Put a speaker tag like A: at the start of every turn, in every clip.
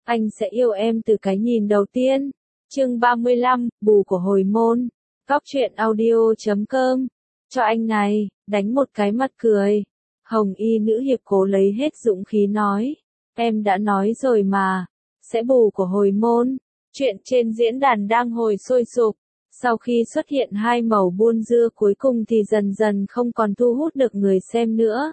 A: Anh sẽ yêu em từ cái nhìn đầu tiên. Chương 35, bù của hồi môn. Góc truyện audio.com. Cho anh này, đánh một cái mặt cười. Hồng y nữ hiệp cố lấy hết dũng khí nói. Em đã nói rồi mà. Sẽ bù của hồi môn. Chuyện trên diễn đàn đang hồi sôi sục. Sau khi xuất hiện hai mẩu buôn dưa cuối cùng thì dần dần không còn thu hút được người xem nữa.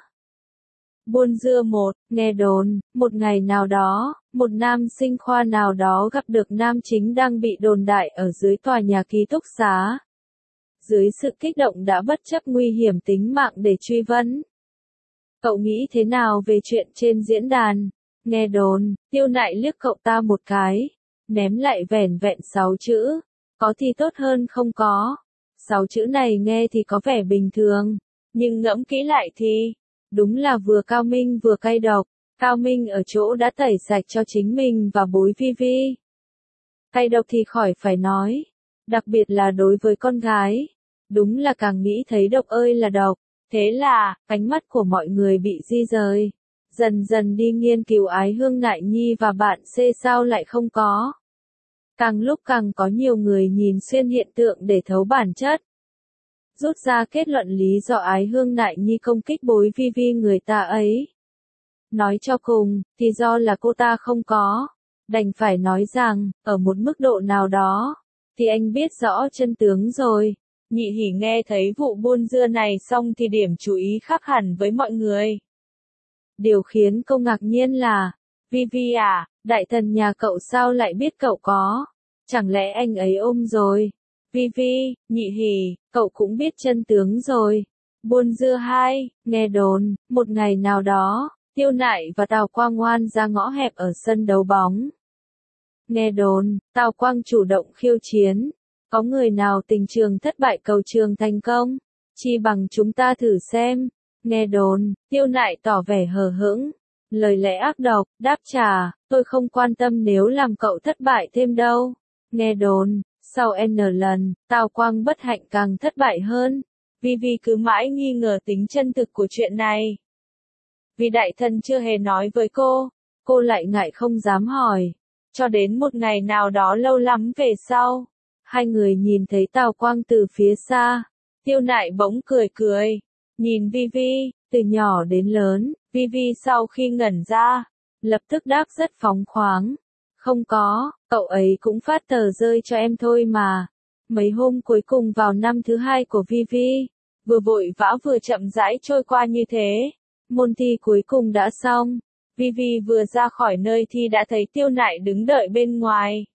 A: Buôn dưa 1, nghe đồn, một ngày nào đó, một nam sinh khoa nào đó gặp được nam chính đang bị đồn đại ở dưới tòa nhà ký túc xá. Dưới sự kích động đã bất chấp nguy hiểm tính mạng để truy vấn. Cậu nghĩ thế nào về chuyện trên diễn đàn? Nghe đồn, Tiêu Nại liếc cậu ta một cái, ném lại vẻn vẹn 6 chữ. Có thì tốt hơn không có. 6 chữ này nghe thì có vẻ bình thường, nhưng ngẫm kỹ lại thì, đúng là vừa cao minh vừa cay độc. Cao minh ở chỗ đã tẩy sạch cho chính mình và bối Vi. Cay độc thì khỏi phải nói, đặc biệt là đối với con gái. Đúng là càng nghĩ thấy độc ơi là độc. Thế là, ánh mắt của mọi người bị di rời. Dần dần đi nghiên cứu Ái Hương Nại Nhi và bạn C sao lại không có. Càng lúc càng có nhiều người nhìn xuyên hiện tượng để thấu bản chất. Rút ra kết luận lý do Ái Hương Nại Nhi công kích bối Vi người ta ấy. Nói cho cùng, thì do là cô ta không có. Đành phải nói rằng, ở một mức độ nào đó, thì anh biết rõ chân tướng rồi. Nhị Hỉ nghe thấy vụ buôn dưa này xong thì điểm chú ý khác hẳn với mọi người. Điều khiến cô ngạc nhiên là, Vi à, đại thần nhà cậu sao lại biết cậu có? Chẳng lẽ anh ấy ôm rồi? Vi, Nhị Hỉ, cậu cũng biết chân tướng rồi. Buôn dưa 2, nghe đồn, một ngày nào đó, Tiêu Nại và Tào Quang ngoan ra ngõ hẹp ở sân đấu bóng. Nghe đồn, Tào Quang chủ động khiêu chiến. Có người nào tình trường thất bại cầu trường thành công? Chi bằng chúng ta thử xem. Nghe đồn, Tiêu Nại tỏ vẻ hờ hững. Lời lẽ ác độc, đáp trả, tôi không quan tâm nếu làm cậu thất bại thêm đâu. Nghe đồn, sau N lần, Tào Quang bất hạnh càng thất bại hơn. Vi cứ mãi nghi ngờ tính chân thực của chuyện này. Vì đại thần chưa hề nói với cô lại ngại không dám hỏi. Cho đến một ngày nào đó lâu lắm về sau, hai người nhìn thấy Tào Quang từ phía xa. Tiêu Nại bỗng cười, nhìn Vi, từ nhỏ đến lớn, Vi sau khi ngẩn ra, lập tức đáp rất phóng khoáng. Không có, cậu ấy cũng phát tờ rơi cho em thôi mà. Mấy hôm cuối cùng vào năm thứ 2 của Vi, vừa vội vã vừa chậm rãi trôi qua như thế. Môn thi cuối cùng đã xong. Vi vừa ra khỏi nơi thi đã thấy Tiêu Nại đứng đợi bên ngoài.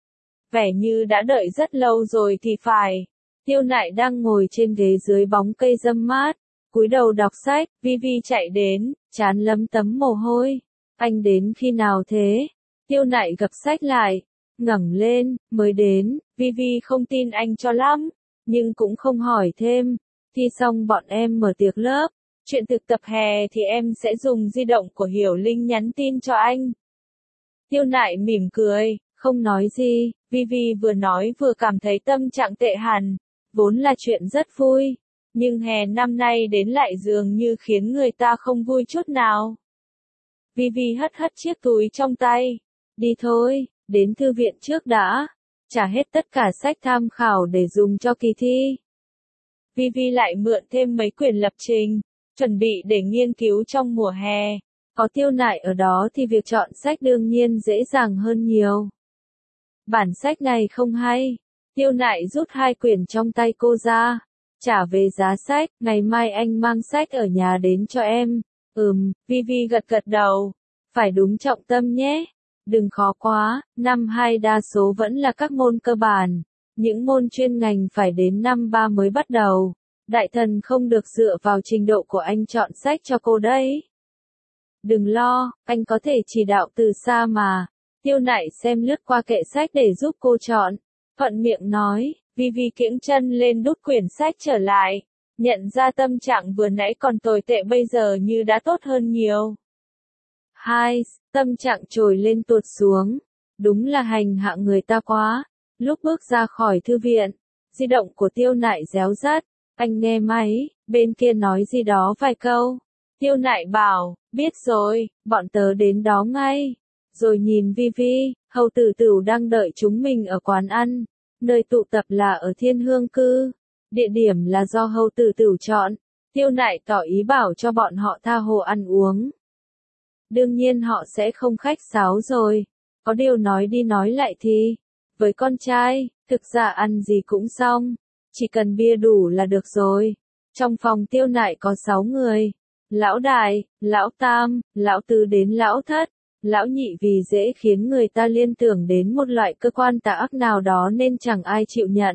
A: Vẻ như đã đợi rất lâu rồi thì phải. Tiêu Nại đang ngồi trên ghế dưới bóng cây râm mát, cúi đầu đọc sách. Vi chạy đến, trán lấm tấm mồ hôi. Anh đến khi nào thế? Tiêu Nại gập sách lại, ngẩng lên, mới đến. Vi không tin anh cho lắm, nhưng cũng không hỏi thêm. Thi xong bọn em mở tiệc lớp. Chuyện thực tập hè thì em sẽ dùng di động của Hiểu Linh nhắn tin cho anh. Tiêu Nại mỉm cười, không nói gì. Vi vừa nói vừa cảm thấy tâm trạng tệ hẳn. Vốn là chuyện rất vui, nhưng hè năm nay đến lại dường như khiến người ta không vui chút nào. Vi hất chiếc túi trong tay. Đi thôi, đến thư viện trước đã. Trả hết tất cả sách tham khảo để dùng cho kỳ thi. Vi lại mượn thêm mấy quyển lập trình, chuẩn bị để nghiên cứu trong mùa hè. Có Tiêu Nại ở đó thì việc chọn sách đương nhiên dễ dàng hơn nhiều. Bản sách này không hay. Tiêu Nại rút 2 quyển trong tay cô ra. Trả về giá sách, ngày mai anh mang sách ở nhà đến cho em. Vi gật đầu. Phải đúng trọng tâm nhé. Đừng khó quá, năm 2 đa số vẫn là các môn cơ bản. Những môn chuyên ngành phải đến năm 3 mới bắt đầu. Đại thần không được dựa vào trình độ của anh chọn sách cho cô đấy. Đừng lo, anh có thể chỉ đạo từ xa mà. Tiêu Nại xem lướt qua kệ sách để giúp cô chọn. Thuận miệng nói, Vi kiễng chân lên đút quyển sách trở lại. Nhận ra tâm trạng vừa nãy còn tồi tệ bây giờ như đã tốt hơn nhiều. Tâm trạng trồi lên tuột xuống. Đúng là hành hạ người ta quá. Lúc bước ra khỏi thư viện, di động của Tiêu Nại réo rắt. Anh nghe máy, bên kia nói gì đó vài câu. Tiêu Nại bảo, biết rồi, bọn tớ đến đó ngay. Rồi nhìn Vi Vi, Hầu Tử Tửu đang đợi chúng mình ở quán ăn, nơi tụ tập là ở Thiên Hương Cư. Địa điểm là do Hầu Tử Tửu chọn, Tiêu Nại tỏ ý bảo cho bọn họ tha hồ ăn uống. Đương nhiên họ sẽ không khách sáo rồi, có điều nói đi nói lại thì, với con trai, thực ra ăn gì cũng xong, chỉ cần bia đủ là được rồi. Trong phòng Tiêu Nại có 6 người, lão đại, lão tam, lão tứ đến lão thất, lão nhị vì dễ khiến người ta liên tưởng đến một loại cơ quan tà ác nào đó nên chẳng ai chịu nhận.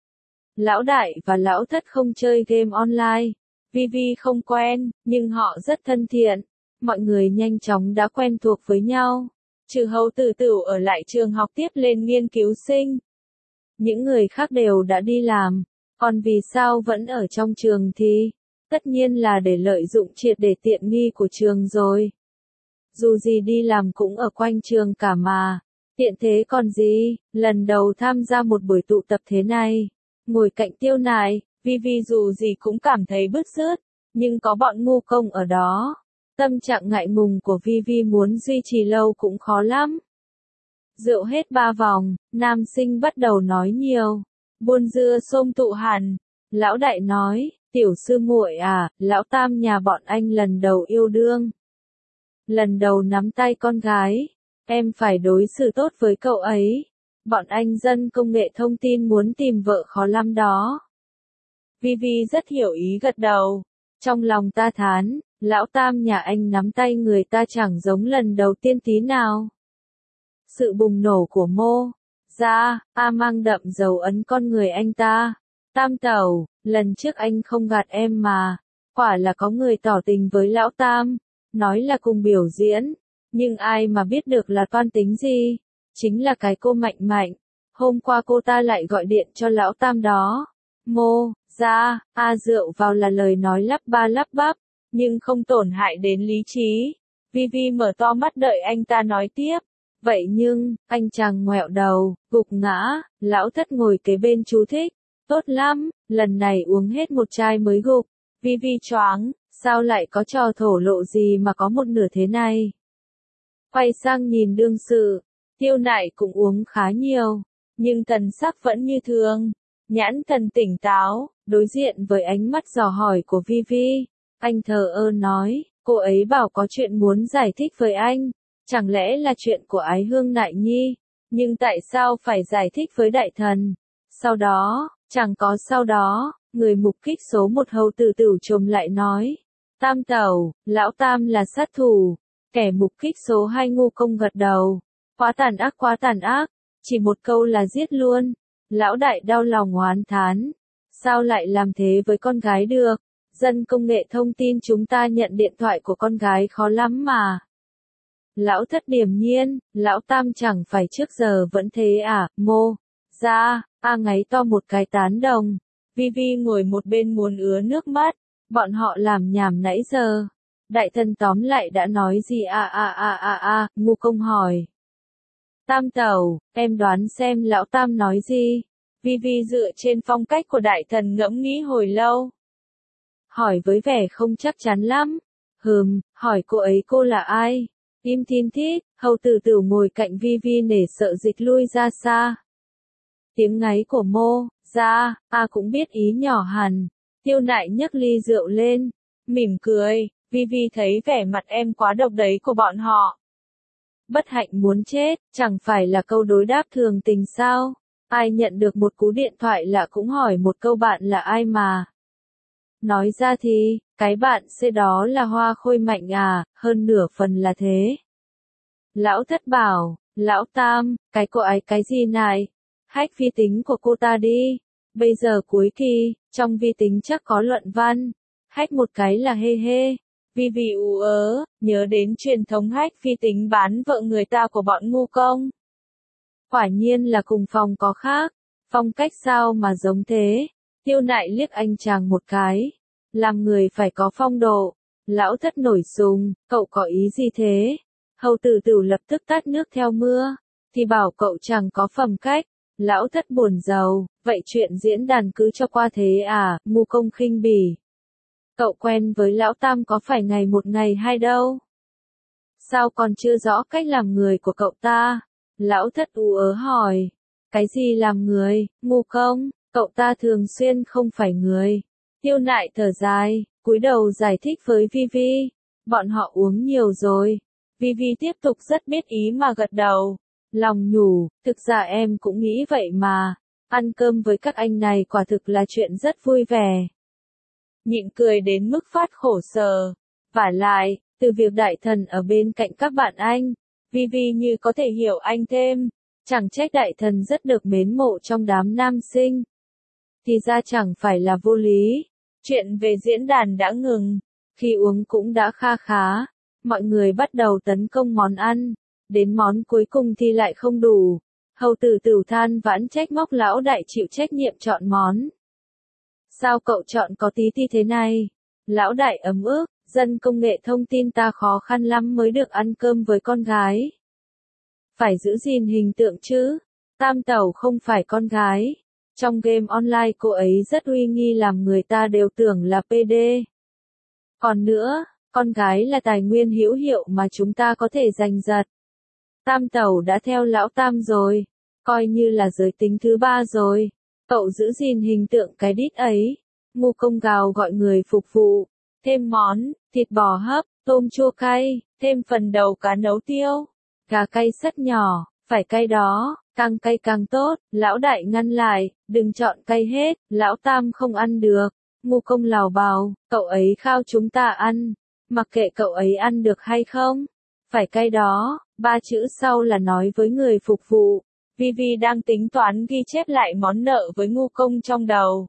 A: Lão đại và lão thất không chơi game online, Vi Vi không quen, nhưng họ rất thân thiện, mọi người nhanh chóng đã quen thuộc với nhau. Trừ Hầu Tử Tửu ở lại trường học tiếp lên nghiên cứu sinh. Những người khác đều đã đi làm, còn vì sao vẫn ở trong trường thì, tất nhiên là để lợi dụng triệt để tiện nghi của trường rồi. Dù gì đi làm cũng ở quanh trường cả mà, tiện thế còn gì, lần đầu tham gia một buổi tụ tập thế này. Ngồi cạnh Tiêu Nại, Vi Vi dù gì cũng cảm thấy bứt rứt, nhưng có bọn ngu công ở đó. Tâm trạng ngại ngùng của Vi Vi muốn duy trì lâu cũng khó lắm. Rượu hết 3 vòng, nam sinh bắt đầu nói nhiều. Buôn dưa xôm tụ hẳn. Lão đại nói, tiểu sư muội à, lão tam nhà bọn anh lần đầu yêu đương. Lần đầu nắm tay con gái, em phải đối xử tốt với cậu ấy. Bọn anh dân công nghệ thông tin muốn tìm vợ khó lắm đó. Vi Vi rất hiểu ý gật đầu. Trong lòng ta thán, lão tam nhà anh nắm tay người ta chẳng giống lần đầu tiên tí nào. Sự bùng nổ của Mô Gia mang đậm dấu ấn con người anh ta. Tam tẩu, lần trước anh không gạt em mà, quả là có người tỏ tình với lão tam, nói là cùng biểu diễn, nhưng ai mà biết được là toan tính gì, chính là cái cô Mạnh Mạnh. Hôm qua cô ta lại gọi điện cho lão tam đó. Mô Gia rượu vào là lời nói lắp ba lắp bắp, nhưng không tổn hại đến lý trí. Vi Vi mở to mắt đợi anh ta nói tiếp. Vậy nhưng, anh chàng ngoẹo đầu, gục ngã, lão thất ngồi kế bên chú thích. Tốt lắm, lần này uống hết một chai mới gục. Vi Vi choáng, sao lại có trò thổ lộ gì mà có một nửa thế này. Quay sang nhìn đương sự, Tiêu Nại cũng uống khá nhiều, nhưng thần sắc vẫn như thường. Nhãn thần tỉnh táo, đối diện với ánh mắt dò hỏi của Vi Vi. Anh thờ ơ nói, cô ấy bảo có chuyện muốn giải thích với anh. Chẳng lẽ là chuyện của Ái Hương Nại Nhi, nhưng tại sao phải giải thích với đại thần? Sau đó, chẳng có sau đó, người mục kích số 1 Hầu Tử Tửu trồm lại nói. Tam tẩu, lão tam là sát thủ. Kẻ mục kích số 2 ngu công gật đầu. Quá tàn ác, chỉ một câu là giết luôn. Lão đại đau lòng oán thán. Sao lại làm thế với con gái được? Dân công nghệ thông tin chúng ta nhận điện thoại của con gái khó lắm mà. Lão thất điềm nhiên, lão tam chẳng phải trước giờ vẫn thế à, Mô Gia ngáy to một cái tán đồng. Vi Vi ngồi một bên muốn ứa nước mắt, bọn họ làm nhảm nãy giờ. Đại thần tóm lại đã nói gì ngu công hỏi. Tam tẩu, em đoán xem lão tam nói gì. Vi Vi dựa trên phong cách của đại thần ngẫm nghĩ hồi lâu. Hỏi với vẻ không chắc chắn lắm. Hỏi cô ấy cô là ai? Im thiên thít, Hầu Tử Tửu ngồi cạnh Vi Vi nể sợ dịch lui ra xa. Tiếng ngáy của Mô Gia cũng biết ý nhỏ hẳn. Tiêu Nại nhấc ly rượu lên, mỉm cười. Vi Vi thấy vẻ mặt em quá độc đấy của bọn họ. Bất hạnh muốn chết, chẳng phải là câu đối đáp thường tình sao? Ai nhận được một cú điện thoại lạ cũng hỏi một câu bạn là ai mà. Nói ra thì, cái bạn C đó là Hoa Khôi Mạnh hơn nửa phần là thế. Lão thất bảo, lão tam, cái cô ấy cái gì này? Hack vi tính của cô ta đi. Bây giờ cuối kỳ, trong vi tính chắc có luận văn. Hack một cái là hê hê. Vi Vi nhớ đến truyền thống hack vi tính bán vợ người ta của bọn ngu công. Quả nhiên là cùng phòng có khác. Phong cách sao mà giống thế? Tiêu Nại liếc anh chàng một cái. Làm người phải có phong độ. Lão thất nổi sùng, cậu có ý gì thế? Hầu Tử Tửu lập tức tát nước theo mưa. Thì bảo cậu chẳng có phẩm cách. Lão thất buồn rầu, vậy chuyện diễn đàn cứ cho qua thế à, ngu công khinh bỉ. Cậu quen với lão tam có phải ngày một ngày hai đâu. Sao còn chưa rõ cách làm người của cậu ta? Lão thất ú ớ hỏi. Cái gì làm người, ngu không? Cậu ta thường xuyên không phải người. Tiêu Nại thở dài, cúi đầu giải thích với Vivi. Bọn họ uống nhiều rồi. Vivi tiếp tục rất biết ý mà gật đầu. Lòng nhủ, thực ra em cũng nghĩ vậy mà. Ăn cơm với các anh này quả thực là chuyện rất vui vẻ. Nhịn cười đến mức phát khổ sở. Vả lại, từ việc đại thần ở bên cạnh các bạn anh, Vivi như có thể hiểu anh thêm. Chẳng trách đại thần rất được mến mộ trong đám nam sinh. Thì ra chẳng phải là vô lý. Chuyện về diễn đàn đã ngừng. Khi uống cũng đã kha khá. Mọi người bắt đầu tấn công món ăn. Đến món cuối cùng thì lại không đủ. Hầu tử Tửu than vãn trách móc lão đại chịu trách nhiệm chọn món. Sao cậu chọn có tí ti thế này? Lão đại ấm ức, dân công nghệ thông tin ta khó khăn lắm mới được ăn cơm với con gái. Phải giữ gìn hình tượng chứ. Tam tẩu không phải con gái. Trong game online cô ấy rất uy nghi làm người ta đều tưởng là PD. Còn nữa, con gái là tài nguyên hữu hiệu mà chúng ta có thể giành giật. Tam tẩu đã theo lão Tam rồi. Coi như là giới tính thứ ba rồi. Cậu giữ gìn hình tượng cái đít ấy. Ngu công gào gọi người phục vụ. Thêm món, thịt bò hấp, tôm chua cay, thêm phần đầu cá nấu tiêu. Gà cay sắt nhỏ, phải cay đó, càng cay càng tốt. Lão đại ngăn lại, đừng chọn cay hết, lão Tam không ăn được. Ngu công lào bào, cậu ấy khao chúng ta ăn. Mặc kệ cậu ấy ăn được hay không. Phải cay đó, 3 chữ sau là nói với người phục vụ. Vivi đang tính toán ghi chép lại món nợ với ngu công trong đầu.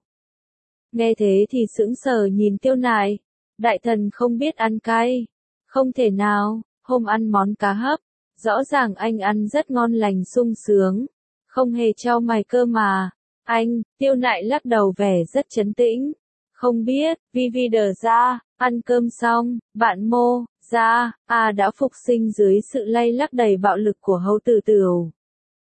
A: Nghe thế thì sững sờ nhìn Tiêu Nại. Đại thần không biết ăn cay. Không thể nào, hôm ăn món cá hấp. Rõ ràng anh ăn rất ngon lành sung sướng. Không hề trao mày cơ mà. Anh, Tiêu Nại lắc đầu vẻ rất trấn tĩnh. Không biết, Vivi đờ ra, ăn cơm xong, bạn Mô, ra, đã phục sinh dưới sự lay lắc đầy bạo lực của Hầu tử Tửu.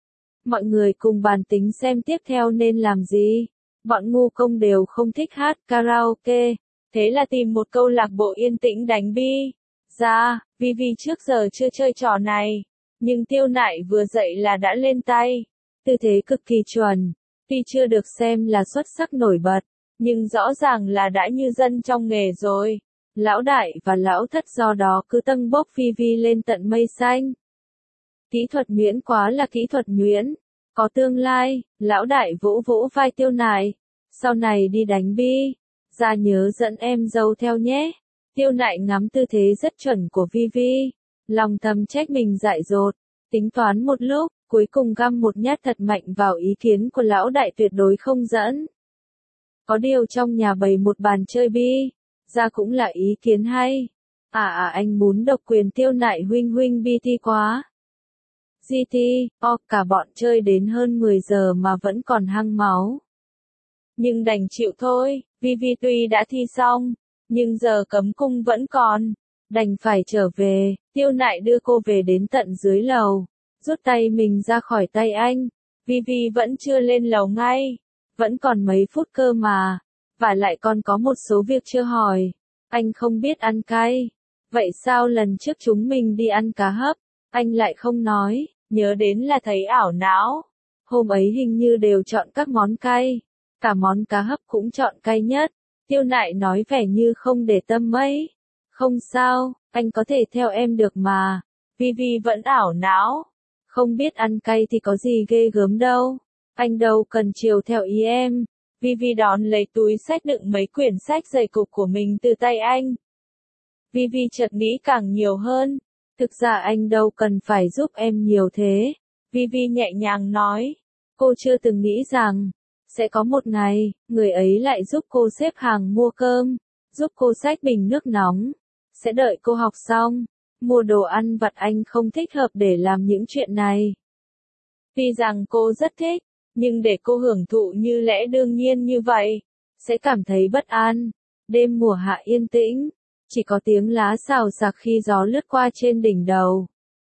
A: Mọi người cùng bàn tính xem tiếp theo nên làm gì. Bọn ngu công đều không thích hát karaoke. Thế là tìm một câu lạc bộ yên tĩnh đánh bi. Ra, Vivi trước giờ chưa chơi trò này. Nhưng Tiêu Nại vừa dậy là đã lên tay. Tư thế cực kỳ chuẩn. Tuy chưa được xem là xuất sắc nổi bật. Nhưng rõ ràng là đã như dân trong nghề rồi. Lão đại và lão thất do đó cứ tâng bốc Vivi lên tận mây xanh. Kỹ thuật nhuyễn quá là kỹ thuật nhuyễn. Có tương lai, lão đại vỗ vỗ vai Tiêu Nại. Sau này đi đánh bi. Ra nhớ dẫn em dâu theo nhé. Tiêu Nại ngắm tư thế rất chuẩn của Vivi. Lòng thầm trách mình dại dột. Tính toán một lúc, cuối cùng găm một nhát thật mạnh vào ý kiến của lão đại tuyệt đối không dẫn. Có điều trong nhà bày một bàn chơi bi. Ra cũng là ý kiến hay. Anh muốn độc quyền Tiêu Nại huynh huynh BT quá. GT, cả bọn chơi đến hơn 10 giờ mà vẫn còn hăng máu. Nhưng đành chịu thôi, Vivi tuy đã thi xong, nhưng giờ cấm cung vẫn còn. Đành phải trở về, Tiêu Nại đưa cô về đến tận dưới lầu. Rút tay mình ra khỏi tay anh. Vivi vẫn chưa lên lầu ngay. Vẫn còn mấy phút cơ mà. Và lại còn có một số việc chưa hỏi. Anh không biết ăn cay. Vậy sao lần trước chúng mình đi ăn cá hấp, anh lại không nói, nhớ đến là thấy ảo não. Hôm ấy hình như đều chọn các món cay. Cả món cá hấp cũng chọn cay nhất. Tiêu Nại nói vẻ như không để tâm mấy. Không sao, anh có thể theo em được mà. Vivi vẫn ảo não. Không biết ăn cay thì có gì ghê gớm đâu. Anh đâu cần chiều theo ý em. Vivi đón lấy túi sách đựng mấy quyển sách dày cục của mình từ tay anh. Vivi chợt nghĩ càng nhiều hơn. Thực ra anh đâu cần phải giúp em nhiều thế. Vivi nhẹ nhàng nói. Cô chưa từng nghĩ rằng, sẽ có một ngày, người ấy lại giúp cô xếp hàng mua cơm, giúp cô xách bình nước nóng, sẽ đợi cô học xong, mua đồ ăn vặt. Anh không thích hợp để làm những chuyện này. Tuy rằng cô rất thích, nhưng để cô hưởng thụ như lẽ đương nhiên như vậy, sẽ cảm thấy bất an. Đêm mùa hạ yên tĩnh, chỉ có tiếng lá xào xạc khi gió lướt qua trên đỉnh đầu.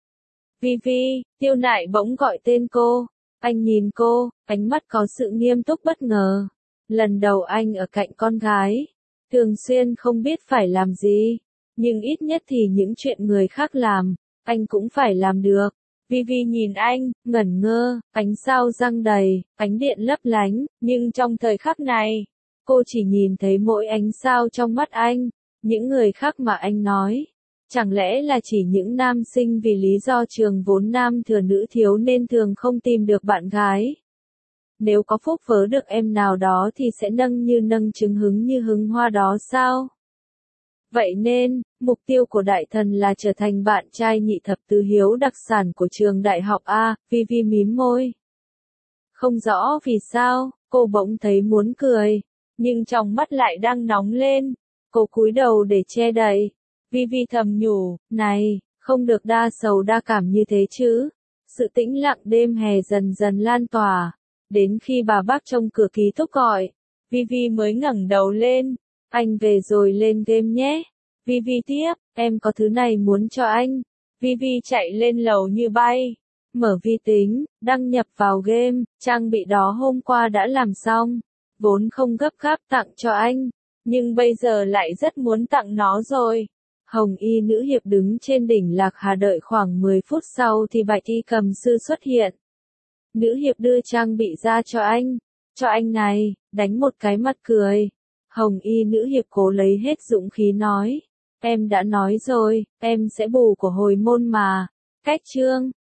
A: Vivi, Tiêu Nại bỗng gọi tên cô. Anh nhìn cô, ánh mắt có sự nghiêm túc bất ngờ. Lần đầu anh ở cạnh con gái, thường xuyên không biết phải làm gì, nhưng ít nhất thì những chuyện người khác làm, anh cũng phải làm được. Vivi nhìn anh, ngẩn ngơ, ánh sao răng đầy, ánh điện lấp lánh, nhưng trong thời khắc này, cô chỉ nhìn thấy mỗi ánh sao trong mắt anh, những người khác mà anh nói. Chẳng lẽ là chỉ những nam sinh vì lý do trường vốn nam thừa nữ thiếu nên thường không tìm được bạn gái? Nếu có phúc vớ được em nào đó thì sẽ nâng như nâng trứng hứng như hứng hoa đó sao? Vậy nên, mục tiêu của đại thần là trở thành bạn trai nhị thập tứ hiếu đặc sản của trường đại học A, Vivi mím môi. Không rõ vì sao, cô bỗng thấy muốn cười, nhưng trong mắt lại đang nóng lên. Cô cúi đầu để che đậy. Vivi thầm nhủ, này, không được đa sầu đa cảm như thế chứ. Sự tĩnh lặng đêm hè dần dần lan tỏa. Đến khi bà bác trong cửa ký túc gọi, Vivi mới ngẩng đầu lên. Anh về rồi lên game nhé. Vivi tiếp, em có thứ này muốn cho anh. Vivi chạy lên lầu như bay. Mở vi tính, đăng nhập vào game, trang bị đó hôm qua đã làm xong. Vốn không gấp gáp tặng cho anh, nhưng bây giờ lại rất muốn tặng nó rồi. Hồng y nữ hiệp đứng trên đỉnh Lạc Hà đợi khoảng 10 phút sau thì Bạch y cầm sư xuất hiện. Nữ hiệp đưa trang bị ra cho anh. Cho anh này, đánh một cái mặt cười. Hồng y nữ hiệp cố lấy hết dũng khí nói. Em đã nói rồi, em sẽ bù của hồi môn mà. Cách chương.